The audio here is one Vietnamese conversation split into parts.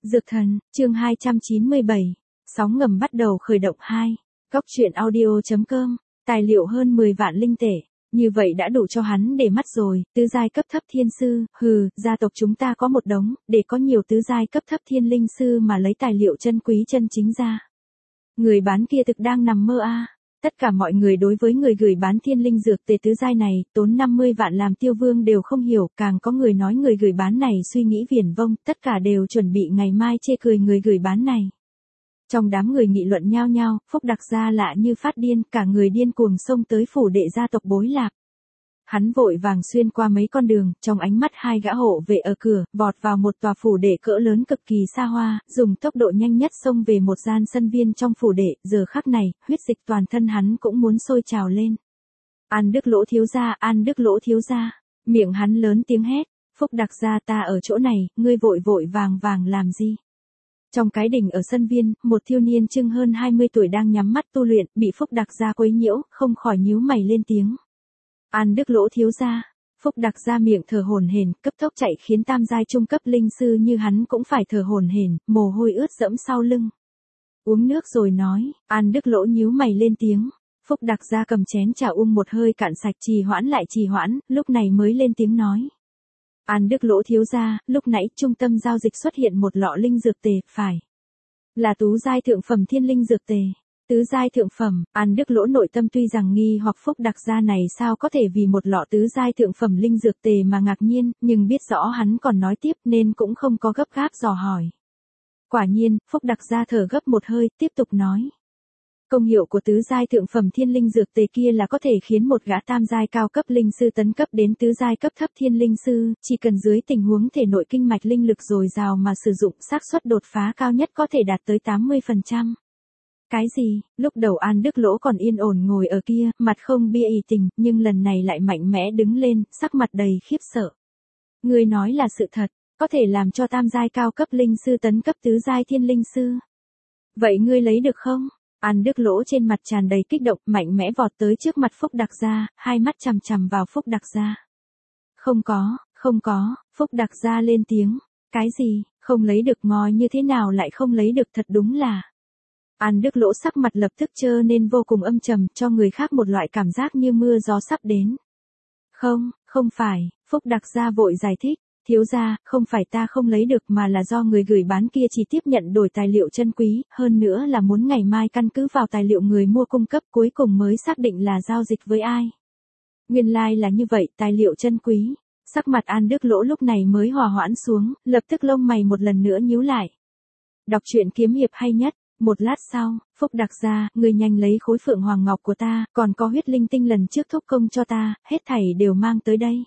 Dược thần, chương 297. Sóng ngầm bắt đầu khởi động 2. Góc truyện audio.com. Tài liệu hơn 10 vạn linh tệ. Như vậy đã đủ cho hắn để mắt rồi, tứ giai cấp thấp thiên sư, gia tộc chúng ta có một đống, để có nhiều tứ giai cấp thấp thiên linh sư mà lấy tài liệu chân quý chân chính ra. Người bán kia thực đang nằm mơ a. Tất cả mọi người đối với người gửi bán thiên linh dược tề tứ giai này, tốn 50 vạn làm tiêu vương đều không hiểu, càng có người nói người gửi bán này suy nghĩ viển vông, tất cả đều chuẩn bị ngày mai chê cười người gửi bán này. Trong đám người nghị luận nhao nhao, Phúc Đặc Gia lạ như phát điên, cả người điên cuồng xông tới phủ đệ gia tộc Bối Lạc. Hắn vội vàng xuyên qua mấy con đường, trong ánh mắt hai gã hộ vệ ở cửa, vọt vào một tòa phủ đệ cỡ lớn cực kỳ xa hoa, dùng tốc độ nhanh nhất xông về một gian sân viên trong phủ đệ, giờ khắc này, huyết dịch toàn thân hắn cũng muốn sôi trào lên. An Đức Lỗ thiếu gia, An Đức Lỗ thiếu gia, miệng hắn lớn tiếng hét, Phúc Đặc Gia ta ở chỗ này, ngươi vội vội vàng vàng làm gì? Trong cái đình ở sân viên, một thiếu niên chừng hơn 20 tuổi đang nhắm mắt tu luyện, bị Phúc Đặc Gia quấy nhiễu, không khỏi nhíu mày lên tiếng. An Đức Lỗ thiếu gia, Phúc Đặc Gia miệng thở hổn hển, cấp tốc chạy khiến tam giai trung cấp linh sư như hắn cũng phải thở hổn hển, mồ hôi ướt dẫm sau lưng. Uống nước rồi nói, An Đức Lỗ nhíu mày lên tiếng. Phúc Đặc Gia cầm chén trà một hơi cạn sạch, trì hoãn, lúc này mới lên tiếng nói. An Đức Lỗ thiếu gia, lúc nãy trung tâm giao dịch xuất hiện một lọ linh dược tề, phải là tú giai thượng phẩm thiên linh dược tề. Tứ giai thượng phẩm, An Đức Lỗ nội tâm tuy rằng nghi hoặc Phúc Đặc Gia này sao có thể vì một lọ tứ giai thượng phẩm linh dược tề mà ngạc nhiên, nhưng biết rõ hắn còn nói tiếp nên cũng không có gấp gáp dò hỏi. Quả nhiên, Phúc Đặc Gia thở gấp một hơi, tiếp tục nói. Công hiệu của tứ giai thượng phẩm thiên linh dược tề kia là có thể khiến một gã tam giai cao cấp linh sư tấn cấp đến tứ giai cấp thấp thiên linh sư, chỉ cần dưới tình huống thể nội kinh mạch linh lực dồi dào mà sử dụng, xác suất đột phá cao nhất có thể đạt tới 80%. Cái gì? Lúc đầu An Đức Lỗ còn yên ổn ngồi ở kia, mặt không bia ý tình, nhưng lần này lại mạnh mẽ đứng lên, sắc mặt đầy khiếp sợ. Ngươi nói là sự thật, có thể làm cho tam giai cao cấp linh sư tấn cấp tứ giai thiên linh sư. Vậy ngươi lấy được không? An Đức Lỗ trên mặt tràn đầy kích động, mạnh mẽ vọt tới trước mặt Phúc Đặc Gia, hai mắt chằm chằm vào Phúc Đặc Gia. Không có, Phúc Đặc Gia lên tiếng. Cái gì? Không lấy được? Ngói như thế nào lại không lấy được? Thật đúng là. An Đức Lỗ sắc mặt lập tức trơ nên vô cùng âm trầm, cho người khác một loại cảm giác như mưa gió sắp đến. Không phải, Phúc Đặc Gia vội giải thích. Thiếu gia, không phải ta không lấy được mà là do người gửi bán kia chỉ tiếp nhận đổi tài liệu chân quý, hơn nữa là muốn ngày mai căn cứ vào tài liệu người mua cung cấp cuối cùng mới xác định là giao dịch với ai. Nguyên lai là như vậy, tài liệu chân quý. Sắc mặt An Đức Lỗ lúc này mới hòa hoãn xuống, lập tức lông mày một lần nữa nhíu lại. Đọc truyện kiếm hiệp hay nhất. Một lát sau, Phúc Đặc Gia, người nhanh lấy khối phượng hoàng ngọc của ta, còn có huyết linh tinh lần trước thúc công cho ta, hết thảy đều mang tới đây.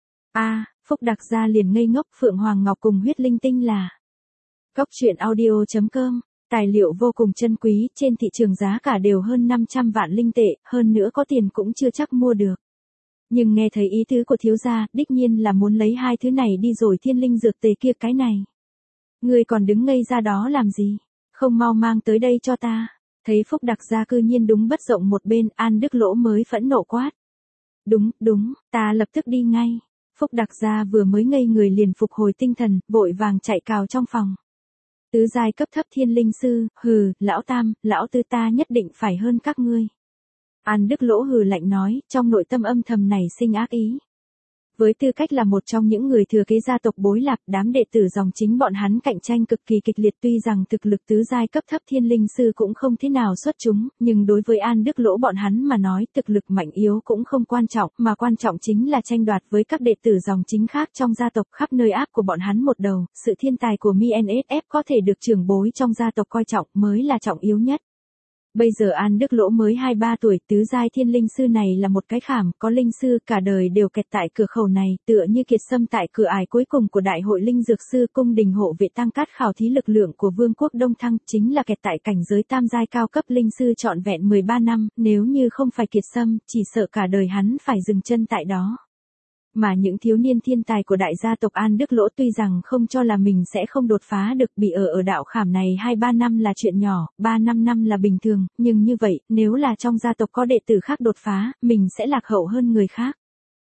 Phúc Đặc Gia liền ngây ngốc, phượng hoàng ngọc cùng huyết linh tinh là. Góc truyện audio.com, tài liệu vô cùng chân quý, trên thị trường giá cả đều hơn 500 vạn linh tệ, hơn nữa có tiền cũng chưa chắc mua được. Nhưng nghe thấy ý tứ của thiếu gia, đích nhiên là muốn lấy hai thứ này đi rồi thiên linh dược tề kia cái này. Người còn đứng ngây ra đó làm gì? Không mau mang tới đây cho ta. Thấy Phúc Đặc Gia cư nhiên đúng bất rộng một bên, An Đức Lỗ mới phẫn nộ quát. Đúng, ta lập tức đi ngay. Phúc Đặc Gia vừa mới ngây người liền phục hồi tinh thần, vội vàng chạy cào trong phòng. Tứ giai cấp thấp thiên linh sư, lão tam, lão tư ta nhất định phải hơn các ngươi. An Đức Lỗ hừ lạnh nói, trong nội tâm âm thầm này sinh ác ý. Với tư cách là một trong những người thừa kế gia tộc Bối Lạc, đám đệ tử dòng chính bọn hắn cạnh tranh cực kỳ kịch liệt, tuy rằng thực lực tứ giai cấp thấp thiên linh sư cũng không thế nào xuất chúng, nhưng đối với An Đức Lỗ bọn hắn mà nói, thực lực mạnh yếu cũng không quan trọng, mà quan trọng chính là tranh đoạt với các đệ tử dòng chính khác trong gia tộc, khắp nơi áp của bọn hắn một đầu, sự thiên tài của MNSF có thể được trưởng bối trong gia tộc coi trọng mới là trọng yếu nhất. Bây giờ An Đức Lỗ mới 23 tuổi, tứ giai thiên linh sư này là một cái khảm, có linh sư cả đời đều kẹt tại cửa khẩu này, tựa như kiệt sâm tại cửa ải cuối cùng của đại hội linh dược sư cung đình hộ vệ tăng cát khảo thí lực lượng của vương quốc Đông Thăng, chính là kẹt tại cảnh giới tam giai cao cấp linh sư trọn vẹn 13 năm, nếu như không phải kiệt sâm, chỉ sợ cả đời hắn phải dừng chân tại đó. Mà những thiếu niên thiên tài của đại gia tộc An Đức Lỗ tuy rằng không cho là mình sẽ không đột phá được, bị ở đạo khảm này 2-3 năm là chuyện nhỏ, 3-5 năm là bình thường, nhưng như vậy, nếu là trong gia tộc có đệ tử khác đột phá, mình sẽ lạc hậu hơn người khác.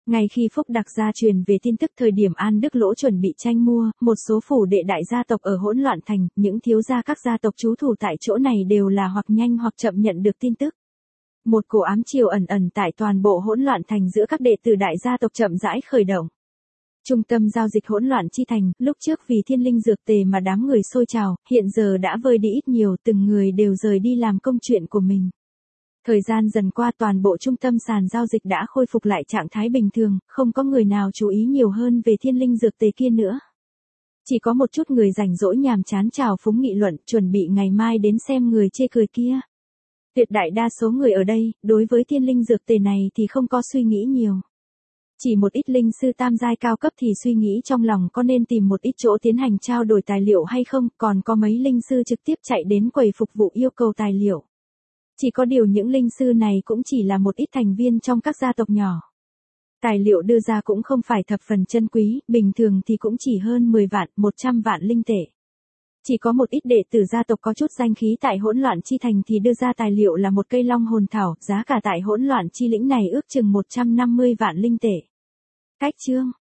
Ngay khi Phúc Đặc gia truyền về tin tức thời điểm An Đức Lỗ chuẩn bị tranh mua, một số phủ đệ đại gia tộc ở hỗn loạn thành, những thiếu gia các gia tộc trú thủ tại chỗ này đều là hoặc nhanh hoặc chậm nhận được tin tức. Một cổ ám chiều ẩn ẩn tại toàn bộ hỗn loạn thành giữa các đệ tử đại gia tộc chậm rãi khởi động. Trung tâm giao dịch hỗn loạn chi thành, lúc trước vì thiên linh dược tề mà đám người sôi trào, hiện giờ đã vơi đi ít nhiều, từng người đều rời đi làm công chuyện của mình. Thời gian dần qua toàn bộ trung tâm sàn giao dịch đã khôi phục lại trạng thái bình thường, không có người nào chú ý nhiều hơn về thiên linh dược tề kia nữa. Chỉ có một chút người rảnh rỗi nhàm chán trào phúng nghị luận, chuẩn bị ngày mai đến xem người chê cười kia. Tuyệt đại đa số người ở đây, đối với thiên linh dược tề này thì không có suy nghĩ nhiều. Chỉ một ít linh sư tam giai cao cấp thì suy nghĩ trong lòng có nên tìm một ít chỗ tiến hành trao đổi tài liệu hay không, còn có mấy linh sư trực tiếp chạy đến quầy phục vụ yêu cầu tài liệu. Chỉ có điều những linh sư này cũng chỉ là một ít thành viên trong các gia tộc nhỏ. Tài liệu đưa ra cũng không phải thập phần chân quý, bình thường thì cũng chỉ hơn 10 vạn, 100 vạn linh tệ. Chỉ có một ít đệ tử gia tộc có chút danh khí tại hỗn loạn chi thành thì đưa ra tài liệu là một cây long hồn thảo, giá cả tại hỗn loạn chi lĩnh này ước chừng 150 vạn linh tệ. Cách chương